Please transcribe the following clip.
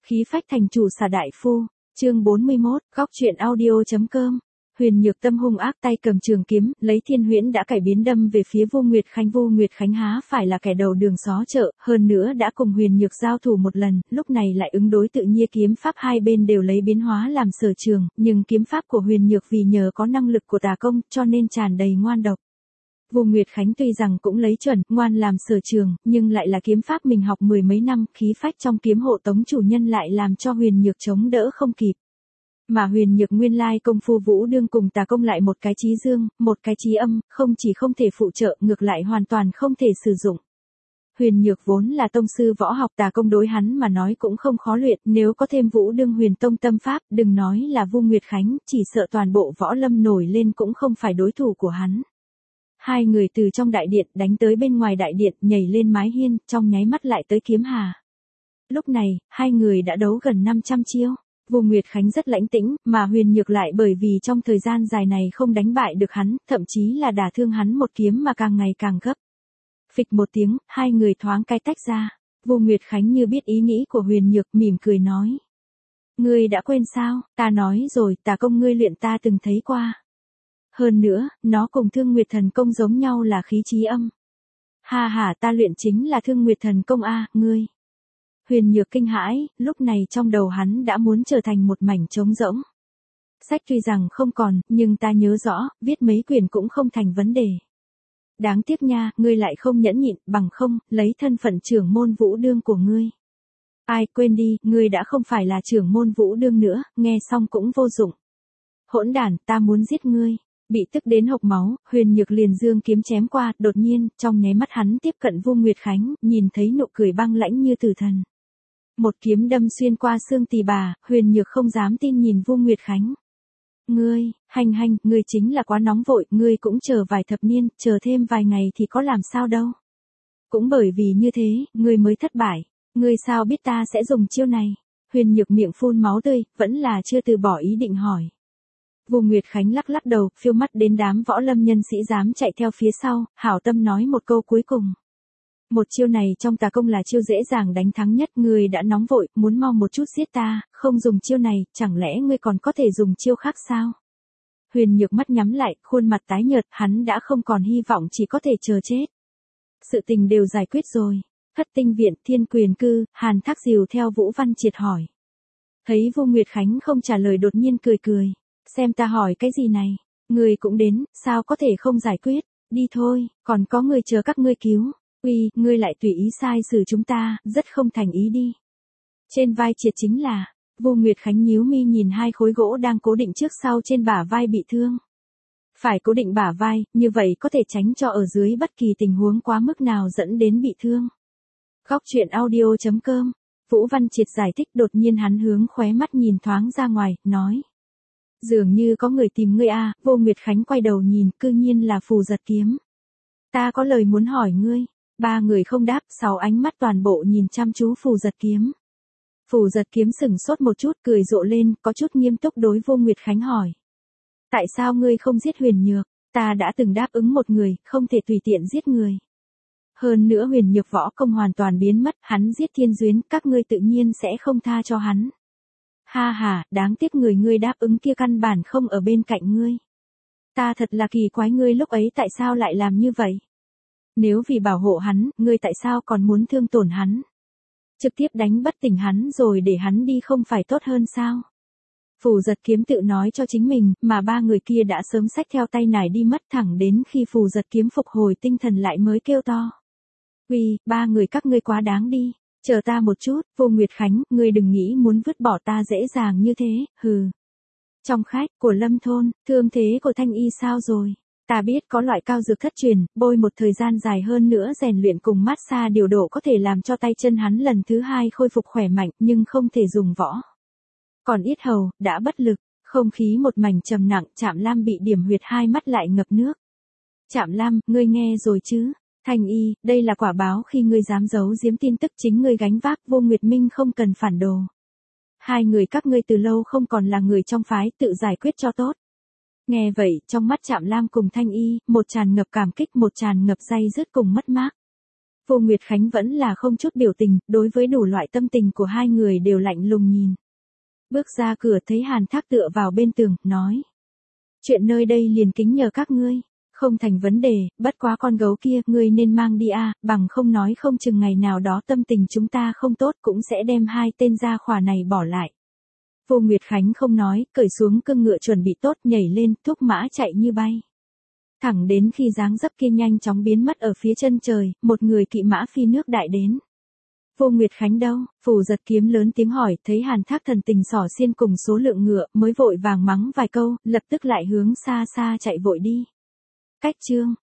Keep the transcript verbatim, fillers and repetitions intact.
Khí phách thành chủ xà đại phu, chương bốn mươi mốt, góc truyện audio.com. Huyền Nhược Tâm hung ác tay cầm trường kiếm, lấy thiên huyễn đã cải biến đâm về phía Vu Nguyệt Khánh. Vu Nguyệt Khánh há phải là kẻ đầu đường xó chợ, hơn nữa đã cùng Huyền Nhược giao thủ một lần, lúc này lại ứng đối tự nhiên kiếm pháp hai bên đều lấy biến hóa làm sở trường, nhưng kiếm pháp của Huyền Nhược vì nhờ có năng lực của tà công, cho nên tràn đầy ngoan độc. Vu Nguyệt Khánh tuy rằng cũng lấy chuẩn, ngoan làm sở trường, nhưng lại là kiếm pháp mình học mười mấy năm, khí phách trong kiếm hộ tống chủ nhân lại làm cho Huyền Nhược chống đỡ không kịp. Mà Huyền Nhược nguyên lai công phu vũ đương cùng tà công lại một cái chí dương, một cái chí âm, không chỉ không thể phụ trợ, ngược lại hoàn toàn không thể sử dụng. Huyền Nhược vốn là tông sư võ học, tà công đối hắn mà nói cũng không khó luyện, nếu có thêm vũ đương huyền tông tâm pháp, đừng nói là Vu Nguyệt Khánh, chỉ sợ toàn bộ võ lâm nổi lên cũng không phải đối thủ của hắn. Hai người từ trong đại điện đánh tới bên ngoài đại điện, nhảy lên mái hiên, trong nháy mắt lại tới kiếm hà. Lúc này, hai người đã đấu gần năm trăm chiêu. Vu Nguyệt Khánh rất lãnh tĩnh, mà Huyền Nhược lại bởi vì trong thời gian dài này không đánh bại được hắn, thậm chí là đả thương hắn một kiếm mà càng ngày càng gấp. Phịch một tiếng, hai người thoáng cái tách ra. Vu Nguyệt Khánh như biết ý nghĩ của Huyền Nhược, mỉm cười nói: "Ngươi đã quên sao, ta nói rồi, tà công ngươi luyện ta từng thấy qua. Hơn nữa, nó cùng Thương Nguyệt Thần Công giống nhau là khí chí âm." "Ha ha, ta luyện chính là Thương Nguyệt Thần Công a, ngươi." Huyền Nhược kinh hãi, lúc này trong đầu hắn đã muốn trở thành một mảnh trống rỗng. Sách tuy rằng không còn, nhưng ta nhớ rõ, viết mấy quyển cũng không thành vấn đề. Đáng tiếc nha, ngươi lại không nhẫn nhịn, bằng không, lấy thân phận trưởng môn vũ đương của ngươi. Ai, quên đi, ngươi đã không phải là trưởng môn vũ đương nữa, nghe xong cũng vô dụng. Hỗn đản, ta muốn giết ngươi. Bị tức đến hộc máu, Huyền Nhược liền dương kiếm chém qua, đột nhiên, trong nháy mắt hắn tiếp cận Vu Nguyệt Khánh, nhìn thấy nụ cười băng lãnh như tử thần. Một kiếm đâm xuyên qua xương tỳ bà, Huyền Nhược không dám tin nhìn Vu Nguyệt Khánh. "Ngươi, hành hành, ngươi chính là quá nóng vội, ngươi cũng chờ vài thập niên, chờ thêm vài ngày thì có làm sao đâu. Cũng bởi vì như thế, ngươi mới thất bại, ngươi sao biết ta sẽ dùng chiêu này?" Huyền Nhược miệng phun máu tươi, vẫn là chưa từ bỏ ý định hỏi. Vu Nguyệt Khánh lắc lắc đầu, phiêu mắt đến đám võ lâm nhân sĩ dám chạy theo phía sau, hảo tâm nói một câu cuối cùng. "Một chiêu này trong tà công là chiêu dễ dàng đánh thắng nhất, ngươi đã nóng vội, muốn mau một chút giết ta, không dùng chiêu này, chẳng lẽ ngươi còn có thể dùng chiêu khác sao?" Huyền Nhược mắt nhắm lại, khuôn mặt tái nhợt, hắn đã không còn hy vọng, chỉ có thể chờ chết. Sự tình đều giải quyết rồi. Thất Tinh Viện, Thiên Quyền Cư, Hàn Thác dìu theo Vũ Văn Triệt hỏi. Thấy Vu Nguyệt Khánh không trả lời, đột nhiên cười cười. "Xem ta hỏi cái gì này, ngươi cũng đến, sao có thể không giải quyết, đi thôi, còn có người chờ các ngươi cứu. Uy, ngươi lại tùy ý sai xử chúng ta, rất không thành ý đi." Trên vai Triệt chính là, Vu Nguyệt Khánh nhíu mi nhìn hai khối gỗ đang cố định trước sau trên bả vai bị thương. Phải cố định bả vai, như vậy có thể tránh cho ở dưới bất kỳ tình huống quá mức nào dẫn đến bị thương. Góc truyện audio.com. Vũ Văn Triệt giải thích, đột nhiên hắn hướng khóe mắt nhìn thoáng ra ngoài, nói: "Dường như có người tìm ngươi a." Vô Nguyệt Khánh quay đầu nhìn, cư nhiên là Phù Giật Kiếm. "Ta có lời muốn hỏi ngươi." Ba người không đáp, sáu ánh mắt toàn bộ nhìn chăm chú Phù Giật Kiếm. Phù Giật Kiếm sững sốt một chút, cười rộ lên, có chút nghiêm túc đối Vô Nguyệt Khánh hỏi: "Tại sao ngươi không giết Huyền Nhược? Ta đã từng đáp ứng một người, không thể tùy tiện giết người. Hơn nữa Huyền Nhược võ công hoàn toàn biến mất, hắn giết Thiên Duyến, các ngươi tự nhiên sẽ không tha cho hắn." "Ha ha, đáng tiếc người ngươi đáp ứng kia căn bản không ở bên cạnh ngươi. Ta thật là kỳ quái, ngươi lúc ấy tại sao lại làm như vậy? Nếu vì bảo hộ hắn, ngươi tại sao còn muốn thương tổn hắn? Trực tiếp đánh bất tỉnh hắn rồi để hắn đi không phải tốt hơn sao?" Phù Giật Kiếm tự nói cho chính mình, mà ba người kia đã sớm xách theo tay nải đi mất, thẳng đến khi Phù Giật Kiếm phục hồi tinh thần lại mới kêu to: "Uy, ba người các ngươi quá đáng đi, chờ ta một chút, Vô Nguyệt Khánh, ngươi đừng nghĩ muốn vứt bỏ ta dễ dàng như thế, hừ." Trong khách của Lâm thôn, thương thế của Thanh Y sao rồi? "Ta biết có loại cao dược thất truyền, bôi một thời gian dài hơn nữa rèn luyện cùng massage điều độ có thể làm cho tay chân hắn lần thứ hai khôi phục khỏe mạnh, nhưng không thể dùng võ. Còn yết hầu, đã bất lực." Không khí một mảnh trầm nặng, Trạm Lam bị điểm huyệt, hai mắt lại ngập nước. "Trạm Lam, ngươi nghe rồi chứ? Thanh Y, đây là quả báo khi ngươi dám giấu giếm tin tức, chính ngươi gánh vác, Vô Nguyệt Minh không cần phản đồ. Hai người các ngươi từ lâu không còn là người trong phái, tự giải quyết cho tốt." Nghe vậy, trong mắt Trạm Lam cùng Thanh Y, một tràn ngập cảm kích, một tràn ngập day dứt cùng mất mát. Vô Nguyệt Khánh vẫn là không chút biểu tình, đối với đủ loại tâm tình của hai người đều lạnh lùng nhìn. Bước ra cửa thấy Hàn Thác tựa vào bên tường, nói. Chuyện nơi đây liền kính nhờ các ngươi, không thành vấn đề, bất quá con gấu kia, ngươi nên mang đi a, bằng không nói không chừng ngày nào đó tâm tình chúng ta không tốt cũng sẽ đem hai tên gia khỏa này bỏ lại. Vô Nguyệt Khánh không nói, cởi xuống cương ngựa chuẩn bị tốt, nhảy lên, thúc mã chạy như bay. Thẳng đến khi dáng dấp kia nhanh chóng biến mất ở phía chân trời, một người kỵ mã phi nước đại đến. Vô Nguyệt Khánh đâu? Phù Giật Kiếm lớn tiếng hỏi, thấy Hàn Thác thần tình xỏ xiên cùng số lượng ngựa, mới vội vàng mắng vài câu, lập tức lại hướng xa xa chạy vội đi. Cách chương